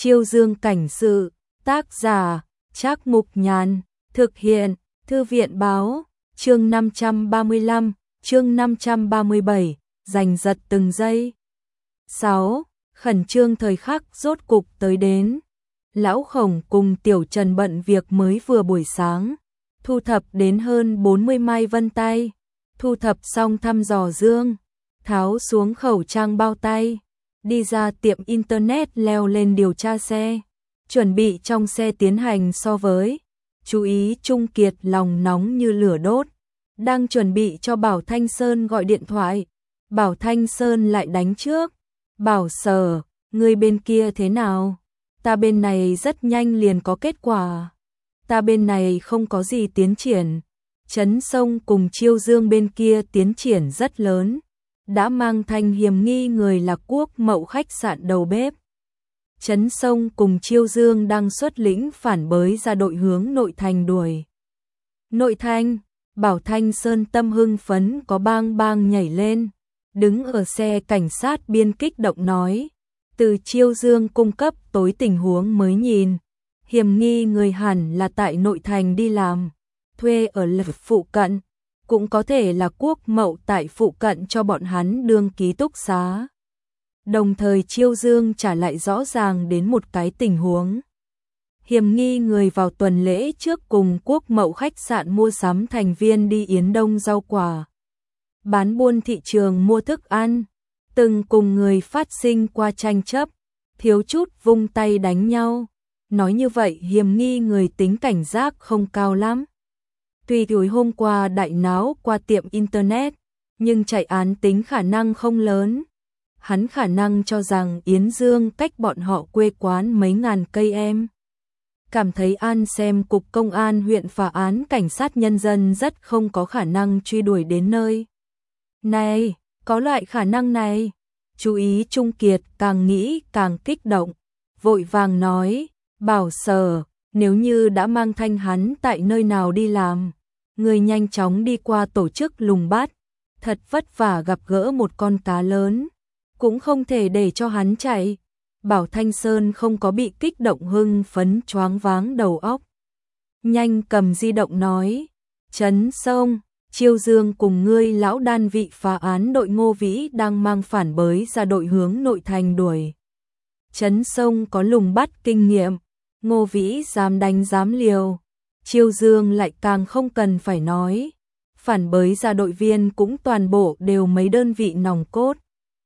Chiêu Dương cảnh sự, tác giả, Trác Mục Nhàn, thực hiện, Thư viện báo, chương 535, chương 537, giành giật từng giây. 6. Khẩn trương thời khắc rốt cục tới đến. Lão Khổng cùng Tiểu Trần bận việc mới vừa buổi sáng, thu thập đến hơn 40 mai vân tay, thu thập xong thăm dò Dương, tháo xuống khẩu trang bao tay, đi ra tiệm internet leo lên điều tra xe, chuẩn bị trong xe tiến hành so với. Chú ý Trung Kiệt lòng nóng như lửa đốt, đang chuẩn bị cho Bảo Thanh Sơn gọi điện thoại. Bảo Thanh Sơn lại đánh trước. Bảo Sở, người bên kia thế nào? Ta bên này rất nhanh liền có kết quả. Ta bên này không có gì tiến triển. Trấn Sông cùng Chiêu Dương bên kia tiến triển rất lớn. Đã mang thành hiểm nghi người là Quốc Mậu khách sạn đầu bếp. Trấn Sông cùng Chiêu Dương đang xuất lĩnh phản bới ra đội hướng nội thành đuổi. Nội thành, Bảo Thanh Sơn tâm hưng phấn có bang bang nhảy lên, đứng ở xe cảnh sát biên kích động nói, từ Chiêu Dương cung cấp tối tình huống mới nhìn, hiểm nghi người hẳn là tại nội thành đi làm, thuê ở phụ cận, cũng có thể là Quốc Mậu tại phụ cận cho bọn hắn đương ký túc xá. Đồng thời Chiêu Dương trả lại rõ ràng đến một cái tình huống. Hiểm nghi người vào tuần lễ trước cùng Quốc Mậu khách sạn mua sắm thành viên đi Yến Đông rau quả, bán buôn thị trường mua thức ăn, từng cùng người phát sinh qua tranh chấp, thiếu chút vung tay đánh nhau. Nói như vậy hiểm nghi người tính cảnh giác không cao lắm. Tuy tối hôm qua đại náo qua tiệm internet, nhưng chạy án tính khả năng không lớn. Hắn khả năng cho rằng Yến Dương cách bọn họ quê quán mấy ngàn cây em. Cảm thấy An xem cục công an huyện phá án cảnh sát nhân dân rất không có khả năng truy đuổi đến nơi. Này, có loại khả năng này. Chú ý Trung Kiệt càng nghĩ càng kích động. Vội vàng nói, Bảo Sở, nếu như đã mang thanh hắn tại nơi nào đi làm, người nhanh chóng đi qua tổ chức lùng bắt. Thật vất vả gặp gỡ một con cá lớn, cũng không thể để cho hắn chạy. Bảo Thanh Sơn không có bị kích động hưng phấn choáng váng đầu óc. Nhanh cầm di động nói, Trấn Sông, Chiêu Dương cùng ngươi lão đan vị phá án đội Ngô Vĩ đang mang phản bới ra đội hướng nội thành đuổi. Trấn Sông có lùng bắt kinh nghiệm, Ngô Vĩ dám đánh dám liều. Chiêu Dương lại càng không cần phải nói, phản bới ra đội viên cũng toàn bộ đều mấy đơn vị nòng cốt.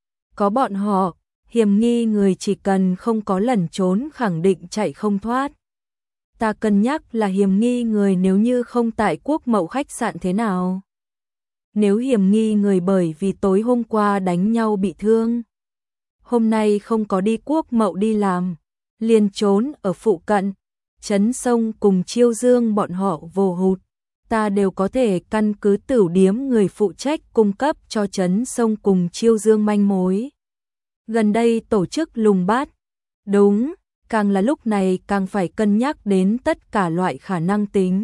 Có bọn họ, hiểm nghi người chỉ cần không có lẩn trốn khẳng định chạy không thoát. Ta cân nhắc là hiểm nghi người nếu như không tại Quốc Mậu khách sạn thế nào. Nếu hiểm nghi người bởi vì tối hôm qua đánh nhau bị thương, hôm nay không có đi Quốc Mậu đi làm, liền trốn ở phụ cận, Trấn Sông cùng Chiêu Dương bọn họ vô hụt, ta đều có thể căn cứ tửu điếm người phụ trách cung cấp cho Trấn Sông cùng Chiêu Dương manh mối. Gần đây tổ chức lùng bắt. Đúng, càng là lúc này càng phải cân nhắc đến tất cả loại khả năng tính.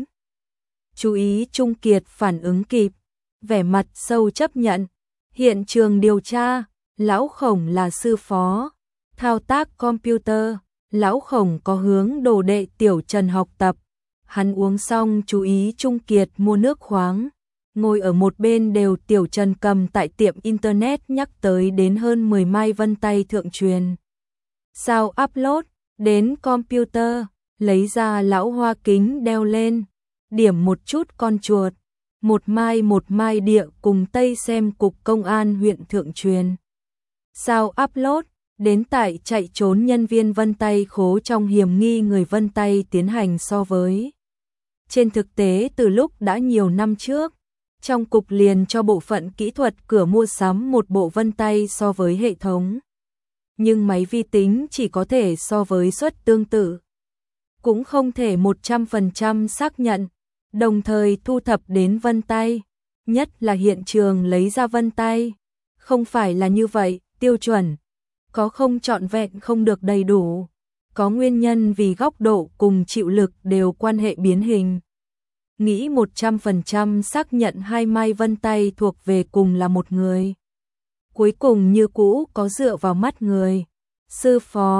Chú ý Trung Kiệt phản ứng kịp, vẻ mặt sâu chấp nhận. Hiện trường điều tra, Lão Khổng là sư phó, thao tác computer, Lão Khổng có hướng đồ đệ Tiểu Trần học tập. Hắn uống xong chú ý Trung Kiệt mua nước khoáng. Ngồi ở một bên đều Tiểu Trần cầm tại tiệm internet nhắc tới đến hơn 10 mai vân tay thượng truyền. Sao upload đến computer, lấy ra lão hoa kính đeo lên, điểm một chút con chuột, một mai địa cùng Tây xem cục công an huyện thượng truyền. Sao upload đến tại chạy trốn nhân viên vân tay khố trong hiểm nghi người vân tay tiến hành so với. Trên thực tế từ lúc đã nhiều năm trước, trong cục liền cho bộ phận kỹ thuật cửa mua sắm một bộ vân tay so với hệ thống. Nhưng máy vi tính chỉ có thể so với suất tương tự. Cũng không thể 100% xác nhận, đồng thời thu thập đến vân tay, nhất là hiện trường lấy ra vân tay. Không phải là như vậy, tiêu chuẩn. Có không trọn vẹn không được đầy đủ. Có nguyên nhân vì góc độ cùng chịu lực đều quan hệ biến hình. Nghĩ 100% xác nhận hai mai vân tay thuộc về cùng là một người. Cuối cùng như cũ có dựa vào mắt người. Sư phó,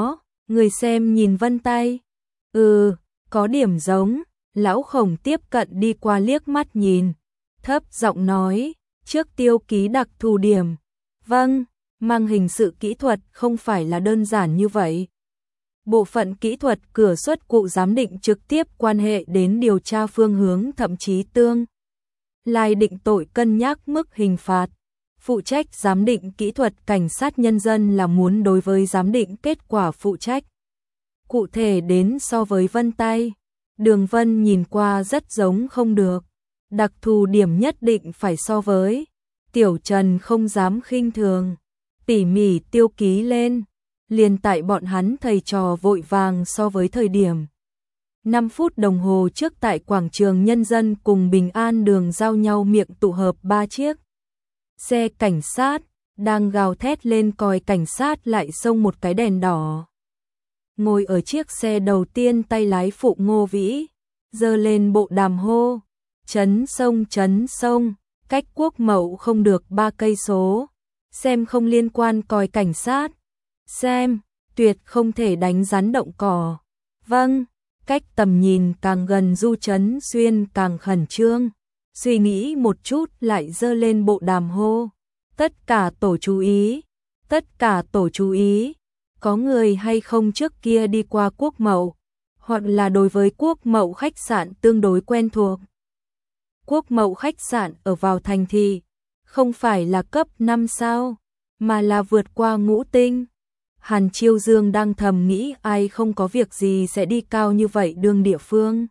Người xem nhìn vân tay. Có điểm giống. Lão Khổng tiếp cận đi qua liếc mắt nhìn. Thấp giọng nói, trước tiêu ký đặc thù điểm. Vâng, mang hình sự kỹ thuật không phải là đơn giản như vậy. Bộ phận kỹ thuật cửa xuất cụ giám định trực tiếp quan hệ đến điều tra phương hướng, thậm chí tương lai định tội, cân nhắc mức hình phạt. Phụ trách giám định kỹ thuật cảnh sát nhân dân là muốn đối với giám định kết quả phụ trách cụ thể đến so với vân tay. Đường vân nhìn qua rất giống không được. Đặc thù điểm nhất định phải so với. Tiểu Trần không dám khinh thường. Tỉ mỉ tiêu ký lên. Liền tại bọn hắn thầy trò vội vàng so với thời điểm 5 phút đồng hồ trước tại quảng trường nhân dân cùng Bình An đường giao nhau miệng tụ hợp 3 chiếc xe cảnh sát đang gào thét lên còi cảnh sát lại xông một cái đèn đỏ. Ngồi ở chiếc xe đầu tiên tay lái phụ Ngô Vĩ giơ lên bộ đàm hô, chấn sông, cách Quốc Mậu không được 3 cây số, xem không liên quan còi cảnh sát, xem, tuyệt không thể đánh rắn động cỏ. Vâng, cách tầm nhìn càng gần Du Trấn Xuyên càng khẩn trương, suy nghĩ một chút lại giơ lên bộ đàm hô, tất cả tổ chú ý, có người hay không trước kia đi qua Quốc Mậu, hoặc là đối với Quốc Mậu khách sạn tương đối quen thuộc. Quốc Mậu khách sạn ở vào thành thị, không phải là cấp 5 sao, mà là vượt qua ngũ tinh. Hàn Chiêu Dương đang thầm nghĩ ai không có việc gì sẽ đi cao như vậy đường địa phương.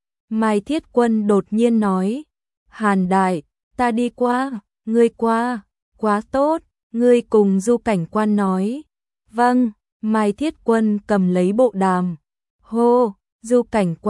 Mai Thiết Quân đột nhiên nói, Hàn Đại, ta đi qua, ngươi qua, quá tốt, ngươi cùng Du cảnh quan nói. Vâng, Mai Thiết Quân cầm lấy bộ đàm. Hô, Du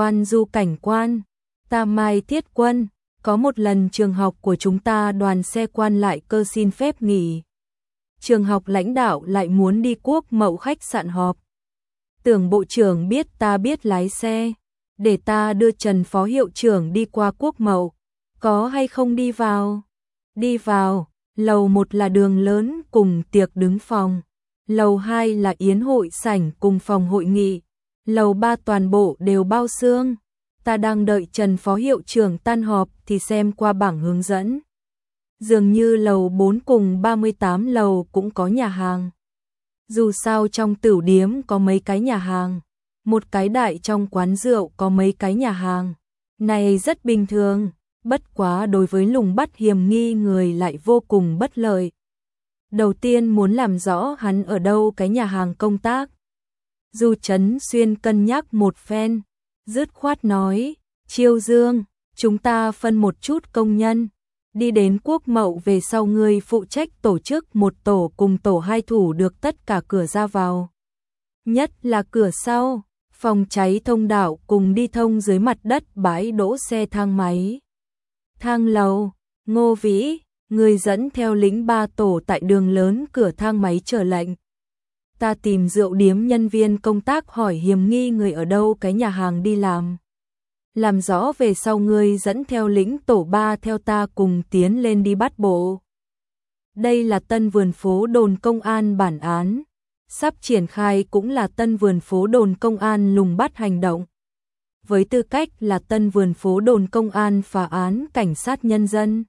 cảnh quan, ta Mai Thiết Quân, có một lần trường học của chúng ta đoàn xe quan lại cơ xin phép nghỉ. Trường học lãnh đạo lại muốn đi Quốc Mậu khách sạn họp. Tưởng bộ trưởng biết ta biết lái xe, để ta đưa Trần phó hiệu trưởng đi qua Quốc Mậu, có hay không đi vào? Đi vào, lầu 1 là đường lớn cùng tiệc đứng phòng, lầu 2 là yến hội sảnh cùng phòng hội nghị, lầu 3 toàn bộ đều bao xương. Ta đang đợi Trần phó hiệu trưởng tan họp thì xem qua bảng hướng dẫn. Dường như lầu 4 cùng 38 lầu cũng có nhà hàng. Dù sao trong tửu điếm có mấy cái nhà hàng, một cái đại trong quán rượu có mấy cái nhà hàng. Này rất bình thường, bất quá đối với lùng bắt hiểm nghi người lại vô cùng bất lợi. Đầu tiên muốn làm rõ hắn ở đâu cái nhà hàng công tác. Du Trấn Xuyên cân nhắc một phen, dứt khoát nói, Chiêu Dương, chúng ta phân một chút công nhân. Đi đến Quốc Mậu về sau ngươi phụ trách tổ chức một tổ cùng tổ 2 thủ được tất cả cửa ra vào. Nhất là cửa sau, phòng cháy thông đạo cùng đi thông dưới mặt đất bãi đỗ xe thang máy. Thang lầu, Ngô Vĩ, người dẫn theo lính 3 tổ tại đường lớn cửa thang máy chờ lệnh. Ta tìm rượu điếm nhân viên công tác hỏi hiểm nghi người ở đâu cái nhà hàng đi làm. Làm rõ về sau ngươi dẫn theo lính tổ 3 theo ta cùng tiến lên đi bắt bộ. Đây là Tân Vườn Phố đồn công an bản án. Sắp triển khai cũng là Tân Vườn Phố đồn công an lùng bắt hành động. Với tư cách là Tân Vườn Phố đồn công an phá án cảnh sát nhân dân.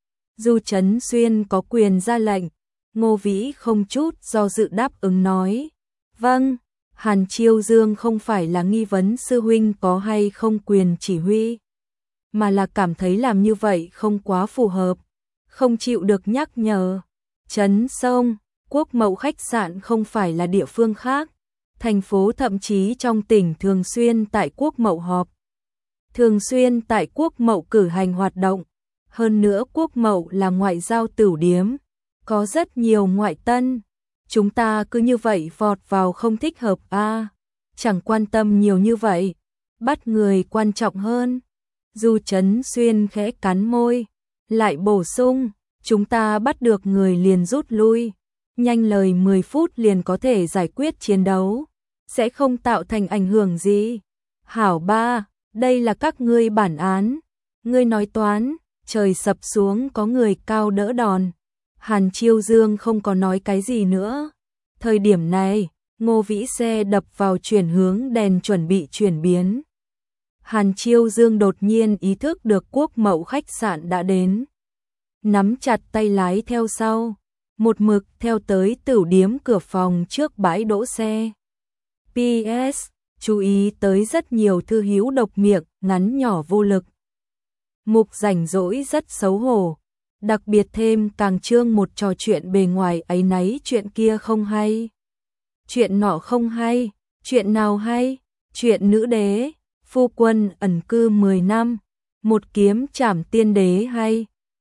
Du Trấn Xuyên có quyền ra lệnh. Ngô Vĩ không chút do dự đáp ứng nói. Vâng. Hàn Chiêu Dương không phải là nghi vấn sư huynh có hay không quyền chỉ huy, mà là cảm thấy làm như vậy không quá phù hợp, không chịu được nhắc nhở. Trấn Sông, Quốc Mậu khách sạn không phải là địa phương khác, thành phố thậm chí trong tỉnh thường xuyên tại Quốc Mậu họp, thường xuyên tại Quốc Mậu cử hành hoạt động. Hơn nữa Quốc Mậu là ngoại giao tửu điếm, có rất nhiều ngoại tân. Chúng ta cứ như vậy vọt vào không thích hợp a, chẳng quan tâm nhiều như vậy, bắt người quan trọng hơn. Du Trấn Xuyên khẽ cắn môi, lại bổ sung, chúng ta bắt được người liền rút lui, nhanh lời 10 phút liền có thể giải quyết chiến đấu, sẽ không tạo thành ảnh hưởng gì. Hảo ba, đây là các ngươi bản án, ngươi nói toán, trời sập xuống có người cao đỡ đòn. Hàn Chiêu Dương không có nói cái gì nữa. Thời điểm này, Ngô Vĩ xe đập vào chuyển hướng đèn chuẩn bị chuyển biến. Hàn Chiêu Dương đột nhiên ý thức được Quốc Mậu khách sạn đã đến. Nắm chặt tay lái theo sau, một mực theo tới tửu điếm cửa phòng trước bãi đỗ xe. PS, chú ý tới rất nhiều thư hữu độc miệng, ngắn nhỏ vô lực. Mục rảnh rỗi rất xấu hổ, đặc biệt thêm càng chương một trò chuyện bề ngoài ấy nấy, chuyện kia không hay. Chuyện nọ không hay, chuyện nào hay? Chuyện nữ đế, phu quân ẩn cư 10 năm, một kiếm trảm tiên đế hay?